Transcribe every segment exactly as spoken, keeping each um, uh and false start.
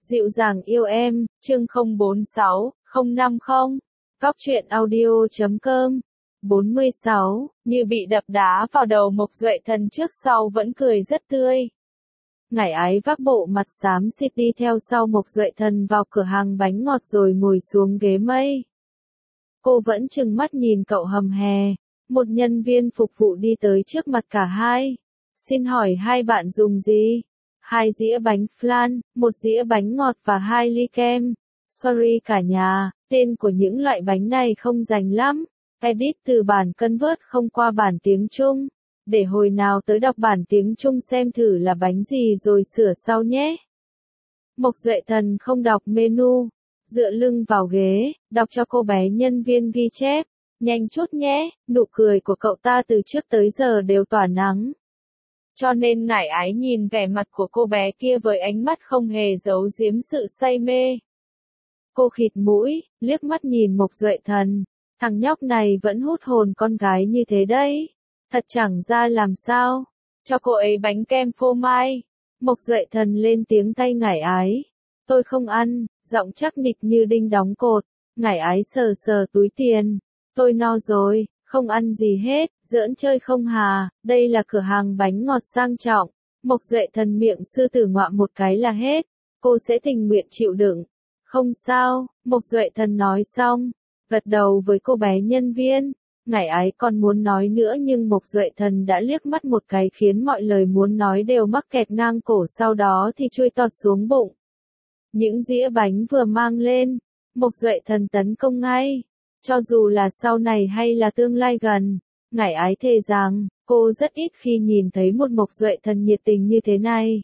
Dịu dàng yêu em, chương không bốn sáu, không năm không. Góc truyện audio chấm com. bốn mươi sáu, như bị đập đá vào đầu Mộc Duệ Thần trước sau vẫn cười rất tươi. Ngải Ái vác bộ mặt xám xịt đi theo sau Mộc Duệ Thần vào cửa hàng bánh ngọt rồi ngồi xuống ghế mây. Cô vẫn trừng mắt nhìn cậu hầm hè. Một nhân viên phục vụ đi tới trước mặt cả hai. Xin hỏi hai bạn dùng gì? Hai dĩa bánh flan, một dĩa bánh ngọt và hai ly kem. Sorry cả nhà, tên của những loại bánh này không rành lắm. Edit từ bản Convert không qua bản tiếng Trung. Để hồi nào tới đọc bản tiếng Trung xem thử là bánh gì rồi sửa sau nhé. Mộc Duệ Thần không đọc menu. Dựa lưng vào ghế, đọc cho cô bé nhân viên ghi chép. Nhanh chút nhé, nụ cười của cậu ta từ trước tới giờ đều tỏa nắng. Cho nên Ngải Ái nhìn vẻ mặt của cô bé kia với ánh mắt không hề giấu giếm sự say mê. Cô khịt mũi, liếc mắt nhìn Mộc Duệ Thần. Thằng nhóc này vẫn hút hồn con gái như thế đấy. Thật chẳng ra làm sao. Cho cô ấy bánh kem phô mai. Mộc Duệ Thần lên tiếng tay Ngải Ái. Tôi không ăn, giọng chắc nịch như đinh đóng cột. Ngải Ái sờ sờ túi tiền. Tôi no rồi. Không ăn gì hết, giỡn chơi không hà, đây là cửa hàng bánh ngọt sang trọng. Mộc Duệ Thần miệng sư tử ngoạm một cái là hết, cô sẽ tình nguyện chịu đựng. Không sao, Mộc Duệ Thần nói xong, gật đầu với cô bé nhân viên. Ngải Ái còn muốn nói nữa nhưng Mộc Duệ Thần đã liếc mắt một cái khiến mọi lời muốn nói đều mắc kẹt ngang cổ, sau đó thì chui tọt xuống bụng. Những dĩa bánh vừa mang lên, Mộc Duệ Thần tấn công ngay. Cho dù là sau này hay là tương lai gần, Ngải Ái thề rằng, cô rất ít khi nhìn thấy một Mộc Duệ Thần nhiệt tình như thế này.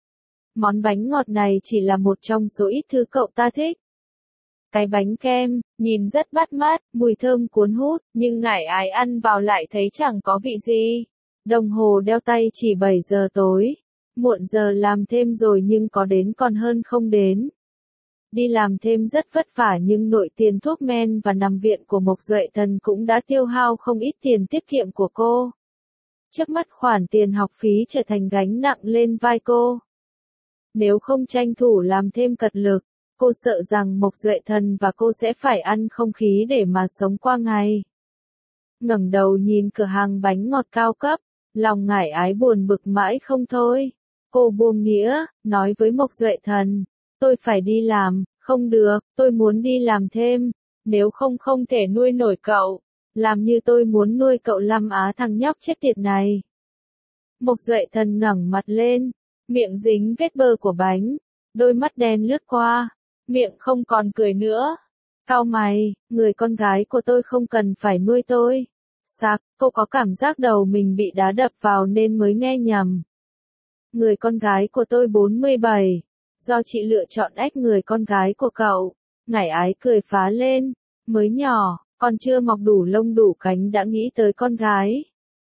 Món bánh ngọt này chỉ là một trong số ít thứ cậu ta thích. Cái bánh kem, nhìn rất bắt mắt, mùi thơm cuốn hút, nhưng Ngải Ái ăn vào lại thấy chẳng có vị gì. Đồng hồ đeo tay chỉ bảy giờ tối. Muộn giờ làm thêm rồi nhưng có đến còn hơn không đến. Đi làm thêm rất vất vả nhưng nội tiền thuốc men và nằm viện của Mộc Duệ Thần cũng đã tiêu hao không ít tiền tiết kiệm của cô. Trước mắt khoản tiền học phí trở thành gánh nặng lên vai cô. Nếu không tranh thủ làm thêm cật lực, cô sợ rằng Mộc Duệ Thần và cô sẽ phải ăn không khí để mà sống qua ngày. Ngẩng đầu nhìn cửa hàng bánh ngọt cao cấp, lòng Ngải Ái buồn bực mãi không thôi. Cô buông nĩa, nói với Mộc Duệ Thần. Tôi phải đi làm, không được, tôi muốn đi làm thêm, nếu không không thể nuôi nổi cậu, làm như tôi muốn nuôi cậu Lâm Á thằng nhóc chết tiệt này. Mộc Duệ Thần ngẩng mặt lên, miệng dính vết bơ của bánh, đôi mắt đen lướt qua, miệng không còn cười nữa. Cau mày, người con gái của tôi không cần phải nuôi tôi. Sạc, cô có cảm giác đầu mình bị đá đập vào nên mới nghe nhầm. Người con gái của tôi bốn mươi bảy. Do chị lựa chọn ách người con gái của cậu. Ngải Ái cười phá lên. Mới nhỏ, còn chưa mọc đủ lông đủ cánh đã nghĩ tới con gái.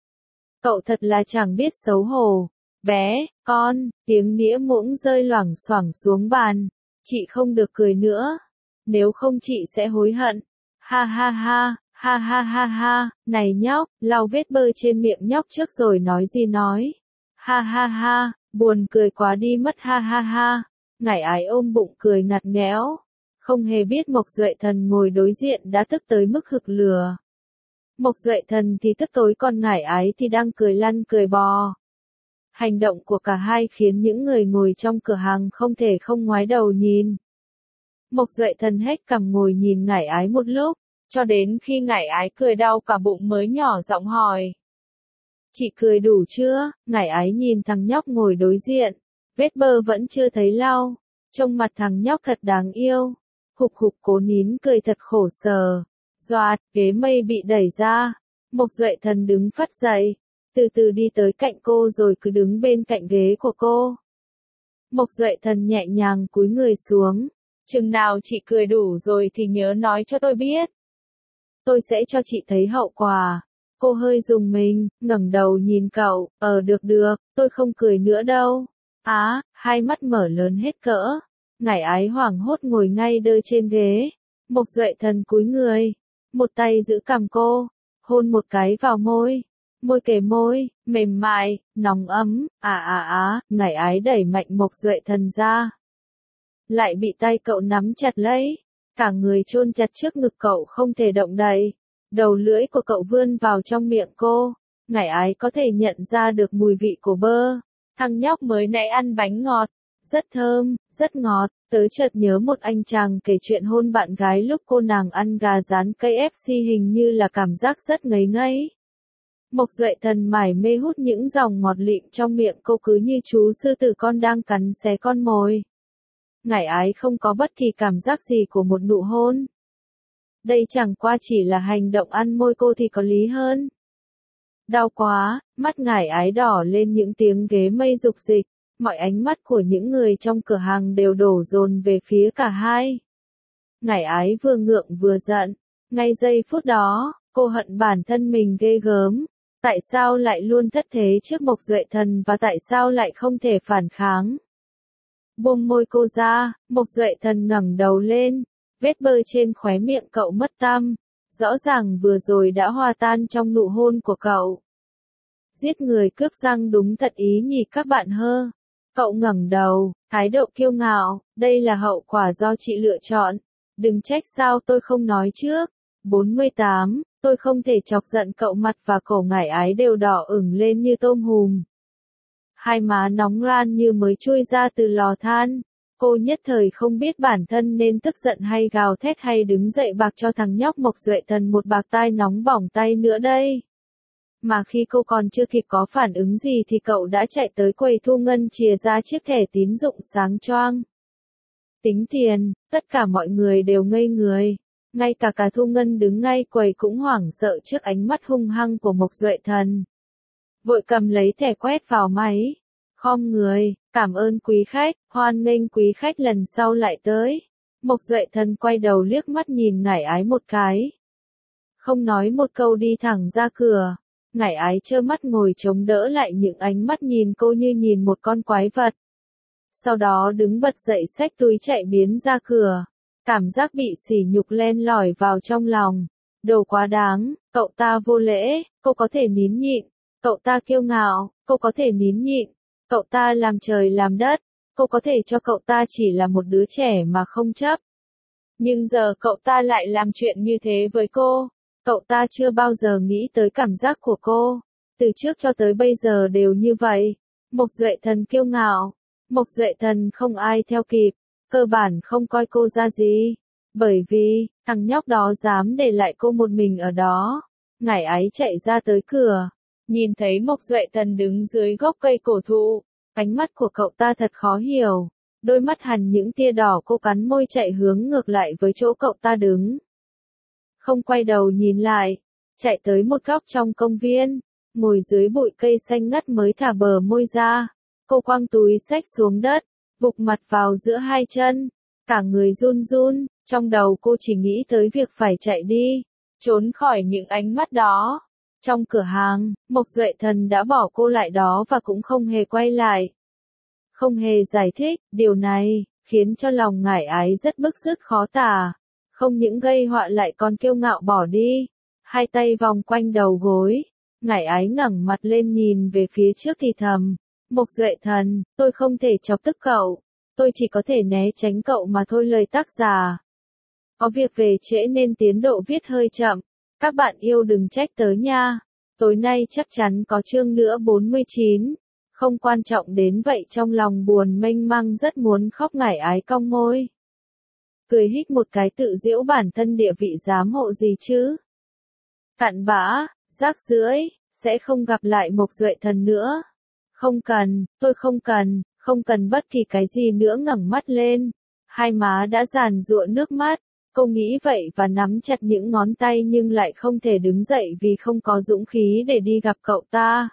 Cậu thật là chẳng biết xấu hổ. Bé, con, tiếng nĩa muỗng rơi loảng xoảng xuống bàn. Chị không được cười nữa. Nếu không chị sẽ hối hận. Ha ha ha, ha ha ha ha, này nhóc, lau vết bơ trên miệng nhóc trước rồi nói gì nói. Ha ha ha, buồn cười quá đi mất ha ha ha. Ngải Ái ôm bụng cười ngặt nghẽo. Không hề biết Mộc Duệ Thần ngồi đối diện đã tức tới mức hực lửa. Mộc Duệ Thần thì tức tối còn Ngải Ái thì đang cười lăn cười bò. Hành động của cả hai khiến những người ngồi trong cửa hàng không thể không ngoái đầu nhìn. Mộc Duệ Thần hét cằm ngồi nhìn Ngải Ái một lúc, cho đến khi Ngải Ái cười đau cả bụng mới nhỏ giọng hỏi. Chị cười đủ chưa? Ngải Ái nhìn thằng nhóc ngồi đối diện. Vết bơ vẫn chưa thấy lau. Trông mặt thằng nhóc thật đáng yêu. Hục hục cố nín cười thật khổ sở. Doạt, ghế mây bị đẩy ra. Mộc Duệ Thần đứng phắt dậy. Từ từ đi tới cạnh cô rồi cứ đứng bên cạnh ghế của cô. Mộc Duệ Thần nhẹ nhàng cúi người xuống. Chừng nào chị cười đủ rồi thì nhớ nói cho tôi biết. Tôi sẽ cho chị thấy hậu quả. Cô hơi rùng mình, ngẩng đầu nhìn cậu. Ờ được được, tôi không cười nữa đâu. Á, à, hai mắt mở lớn hết cỡ. Ngải Ái hoảng hốt ngồi ngay đơ trên ghế. Mộc Duệ Thần cúi người. Một tay giữ cằm cô. Hôn một cái vào môi. Môi kề môi, mềm mại, nóng ấm. À à à, Ngải Ái đẩy mạnh Mộc Duệ Thần ra. lại bị tay cậu nắm chặt lấy, cả người chôn chặt trước ngực cậu không thể động đậy. Đầu lưỡi của cậu vươn vào trong miệng cô, Ngải Ái có thể nhận ra được mùi vị của bơ. Thằng nhóc mới nãy ăn bánh ngọt, rất thơm, rất ngọt. Tớ chợt nhớ một anh chàng kể chuyện hôn bạn gái lúc cô nàng ăn gà rán ca ép xê, hình như là cảm giác rất ngấy ngấy. Mộc Duệ Thần mải mê hút những dòng ngọt lịm trong miệng cô, cứ như chú sư tử con đang cắn xé con mồi. Ngải Ái không có bất kỳ cảm giác gì của một nụ hôn. Đây chẳng qua chỉ là hành động ăn môi cô thì có lý hơn. Đau quá, mắt Ngải Ái đỏ lên, những tiếng ghế mây rục dịch, mọi ánh mắt của những người trong cửa hàng đều đổ dồn về phía cả hai. Ngải Ái vừa ngượng vừa giận, ngay giây phút đó, cô hận bản thân mình ghê gớm. Tại sao lại luôn thất thế trước Mộc Duệ Thần và tại sao lại không thể phản kháng? Buông môi cô ra, Mộc Duệ Thần ngẩng đầu lên, vết bơ trên khóe miệng cậu mất tăm, rõ ràng vừa rồi đã hòa tan trong nụ hôn của cậu. Giết người cướp răng đúng thật ý nhỉ các bạn hơ. Cậu ngẩng đầu, thái độ kiêu ngạo, đây là hậu quả do chị lựa chọn. Đừng trách sao tôi không nói trước. bốn mươi tám, tôi không thể chọc giận cậu. Mặt và cổ Ngải Ái đều đỏ ửng lên như tôm hùm. Hai má nóng ran như mới chui ra từ lò than. Cô nhất thời không biết bản thân nên tức giận hay gào thét hay đứng dậy bạc cho thằng nhóc Mộc Duệ Thần một bạc tai nóng bỏng tay nữa đây. Mà khi cô còn chưa kịp có phản ứng gì thì cậu đã chạy tới quầy thu ngân chìa ra chiếc thẻ tín dụng sáng choang. Tính tiền, tất cả mọi người đều ngây người. Ngay cả cả thu ngân đứng ngay quầy cũng hoảng sợ trước ánh mắt hung hăng của Mộc Duệ Thần. Vội cầm lấy thẻ quét vào máy. Khom người, cảm ơn quý khách, hoan nghênh quý khách lần sau lại tới. Mộc Duệ Thần quay đầu liếc mắt nhìn Ngải Ái một cái. Không nói một câu đi thẳng ra cửa. Ngải Ái trơ mắt ngồi chống đỡ lại những ánh mắt nhìn cô như nhìn một con quái vật. Sau đó đứng bật dậy xách túi chạy biến ra cửa. Cảm giác bị sỉ nhục len lỏi vào trong lòng. Đồ quá đáng, cậu ta vô lễ, cô có thể nín nhịn. Cậu ta kiêu ngạo, cô có thể nín nhịn. Cậu ta làm trời làm đất, cô có thể cho cậu ta chỉ là một đứa trẻ mà không chấp. Nhưng giờ cậu ta lại làm chuyện như thế với cô. Cậu ta chưa bao giờ nghĩ tới cảm giác của cô. Từ trước cho tới bây giờ đều như vậy. Mộc Duệ Thần kiêu ngạo. Mộc Duệ Thần không ai theo kịp. Cơ bản không coi cô ra gì. Bởi vì, thằng nhóc đó dám để lại cô một mình ở đó. Ngải Ái chạy ra tới cửa. Nhìn thấy Mộc Duệ Thần đứng dưới gốc cây cổ thụ. Ánh mắt của cậu ta thật khó hiểu. Đôi mắt hằn những tia đỏ, cô cắn môi chạy hướng ngược lại với chỗ cậu ta đứng. Không quay đầu nhìn lại. Chạy tới một góc trong công viên. Ngồi dưới bụi cây xanh ngắt mới thả bờ môi ra. Cô quăng túi xách xuống đất. Vụt mặt vào giữa hai chân. Cả người run run. Trong đầu cô chỉ nghĩ tới việc phải chạy đi. Trốn khỏi những ánh mắt đó. Trong cửa hàng, Mộc Duệ Thần đã bỏ cô lại đó và cũng không hề quay lại. Không hề giải thích, điều này, khiến cho lòng Ngải Ái rất bức rứt khó tả. Không những gây họa lại còn kiêu ngạo bỏ đi. Hai tay vòng quanh đầu gối. Ngải Ái ngẩng mặt lên nhìn về phía trước thì thầm. Mộc Duệ Thần, tôi không thể chọc tức cậu. Tôi chỉ có thể né tránh cậu mà thôi. Lời tác giả. Có việc về trễ nên tiến độ viết hơi chậm. Các bạn yêu đừng trách tớ nha. Tối nay chắc chắn có chương nữa. bốn mươi chín. Không quan trọng đến vậy, trong lòng buồn mênh mang rất muốn khóc. Ngải Ái cong môi. Cười hít một cái tự giễu bản thân, địa vị giám hộ gì chứ. Cặn bã, rác rưởi, sẽ không gặp lại Mộc Duệ Thần nữa. Không cần, tôi không cần, không cần bất kỳ cái gì nữa. Ngẩng mắt lên. Hai má đã giàn giụa nước mắt. Cô nghĩ vậy và nắm chặt những ngón tay nhưng lại không thể đứng dậy vì không có dũng khí để đi gặp cậu ta.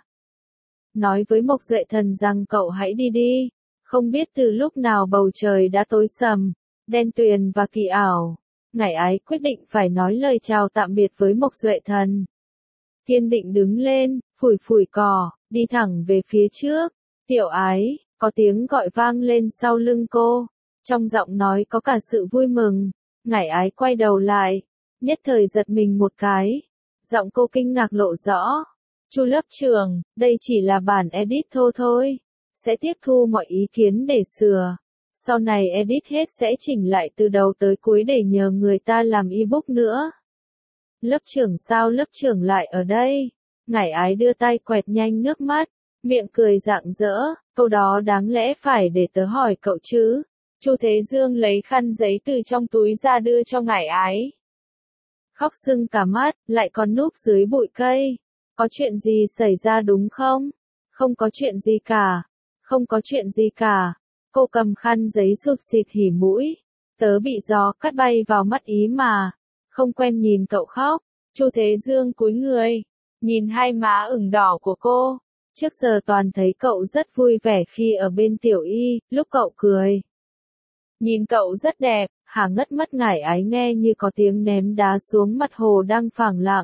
Nói với Mộc Duệ Thần rằng cậu hãy đi đi. Không biết từ lúc nào bầu trời đã tối sầm, đen tuyền và kỳ ảo. Ngải Ái quyết định phải nói lời chào tạm biệt với Mộc Duệ Thần. Kiên định đứng lên, phủi phủi cỏ, đi thẳng về phía trước. Tiểu Ái, có tiếng gọi vang lên sau lưng cô. Trong giọng nói có cả sự vui mừng. Ngải Ái quay đầu lại, nhất thời giật mình một cái. Giọng cô kinh ngạc lộ rõ. Chu lớp trưởng, đây chỉ là bản edit thô thôi. Sẽ tiếp thu mọi ý kiến để sửa. Sau này edit hết sẽ chỉnh lại từ đầu tới cuối để nhờ người ta làm ebook nữa. Lớp trưởng sao lớp trưởng lại ở đây? Ngải ái đưa tay quẹt nhanh nước mắt, miệng cười rạng rỡ, câu đó đáng lẽ phải để tớ hỏi cậu chứ. Chu Thế Dương lấy khăn giấy từ trong túi ra đưa cho Ngải ái. Khóc sưng cả mắt, lại còn núp dưới bụi cây. Có chuyện gì xảy ra đúng không? Không có chuyện gì cả. Không có chuyện gì cả. Cô cầm khăn giấy sụt xịt hỉ mũi. Tớ bị gió cắt bay vào mắt ý mà. Không quen nhìn cậu khóc. Chu Thế Dương cúi người, nhìn hai má ửng đỏ của cô. Trước giờ toàn thấy cậu rất vui vẻ khi ở bên Tiểu Y, lúc cậu cười. Nhìn cậu rất đẹp, Hà ngất mất Ngải ái nghe như có tiếng ném đá xuống mặt hồ đang phẳng lặng.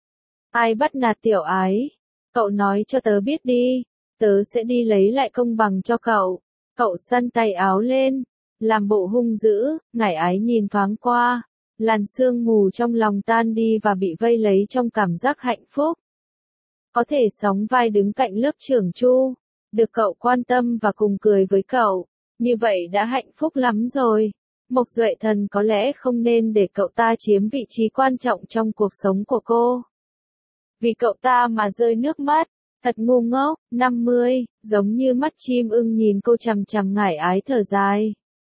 Ai bắt nạt Tiểu Ái? Cậu nói cho tớ biết đi, tớ sẽ đi lấy lại công bằng cho cậu. Cậu xăn tay áo lên, làm bộ hung dữ, Ngải ái nhìn thoáng qua. Làn sương mù trong lòng tan đi và bị vây lấy trong cảm giác hạnh phúc. Có thể sóng vai đứng cạnh lớp trưởng Chu, được cậu quan tâm và cùng cười với cậu, như vậy đã hạnh phúc lắm rồi. Mộc Duệ Thần có lẽ không nên để cậu ta chiếm vị trí quan trọng trong cuộc sống của cô. Vì cậu ta mà rơi nước mắt, thật ngu ngốc, năm mươi, giống như mắt chim ưng nhìn cô chằm chằm Ngải ái thở dài.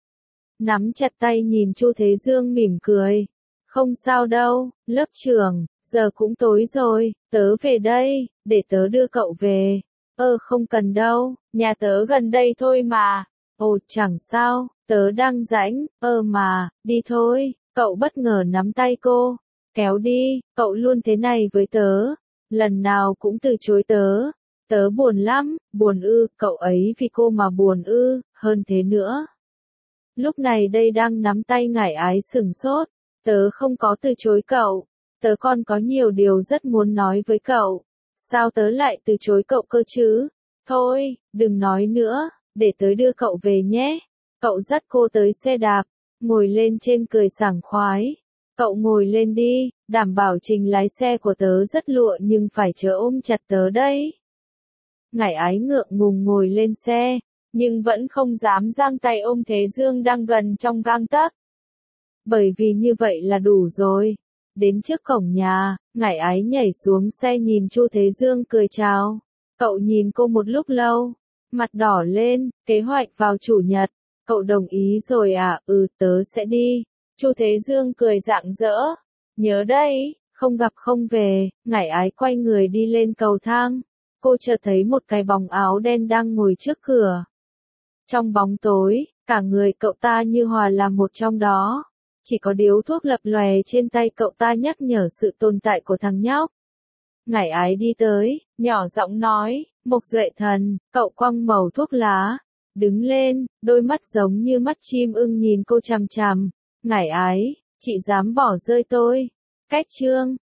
Nắm chặt tay nhìn Chu Thế Dương mỉm cười. Không sao đâu, lớp trưởng, giờ cũng tối rồi, tớ về đây, để tớ đưa cậu về. Ơ không cần đâu, nhà tớ gần đây thôi mà. Ồ chẳng sao, tớ đang rảnh, ơ mà, đi thôi. Cậu bất ngờ nắm tay cô, kéo đi, cậu luôn thế này với tớ, lần nào cũng từ chối tớ. Tớ buồn lắm, buồn ư, cậu ấy vì cô mà buồn ư, hơn thế nữa. Lúc này đây đang nắm tay Ngải ái sửng sốt, tớ không có từ chối cậu, tớ còn có nhiều điều rất muốn nói với cậu. Sao tớ lại từ chối cậu cơ chứ? Thôi, đừng nói nữa, để tớ đưa cậu về nhé. Cậu dắt cô tới xe đạp, ngồi lên trên cười sảng khoái. Cậu ngồi lên đi, đảm bảo trình lái xe của tớ rất lụa nhưng phải chớ ôm chặt tớ đấy. Ngải ái ngượng ngùng ngồi lên xe, nhưng vẫn không dám giang tay ôm Thế Dương đang gần trong gang tấc. Bởi vì như vậy là đủ rồi. Đến trước cổng nhà, Ngải ái nhảy xuống xe nhìn Chu Thế Dương cười chào. Cậu nhìn cô một lúc lâu, mặt đỏ lên, kế hoạch vào chủ nhật. Cậu đồng ý rồi à? Ừ, tớ sẽ đi. Chu Thế Dương cười rạng rỡ. Nhớ đấy, không gặp không về. Ngải ái quay người đi lên cầu thang. Cô chợt thấy một cái bóng áo đen đang ngồi trước cửa. Trong bóng tối, cả người cậu ta như hòa làm một trong đó. Chỉ có điếu thuốc lập lòe trên tay cậu ta nhắc nhở sự tồn tại của thằng nhóc. Ngải ái đi tới, nhỏ giọng nói, Mộc Duệ Thần, cậu quăng mẩu thuốc lá. Đứng lên, đôi mắt giống như mắt chim ưng nhìn cô chằm chằm. Ngải ái, chị dám bỏ rơi tôi. Cách chương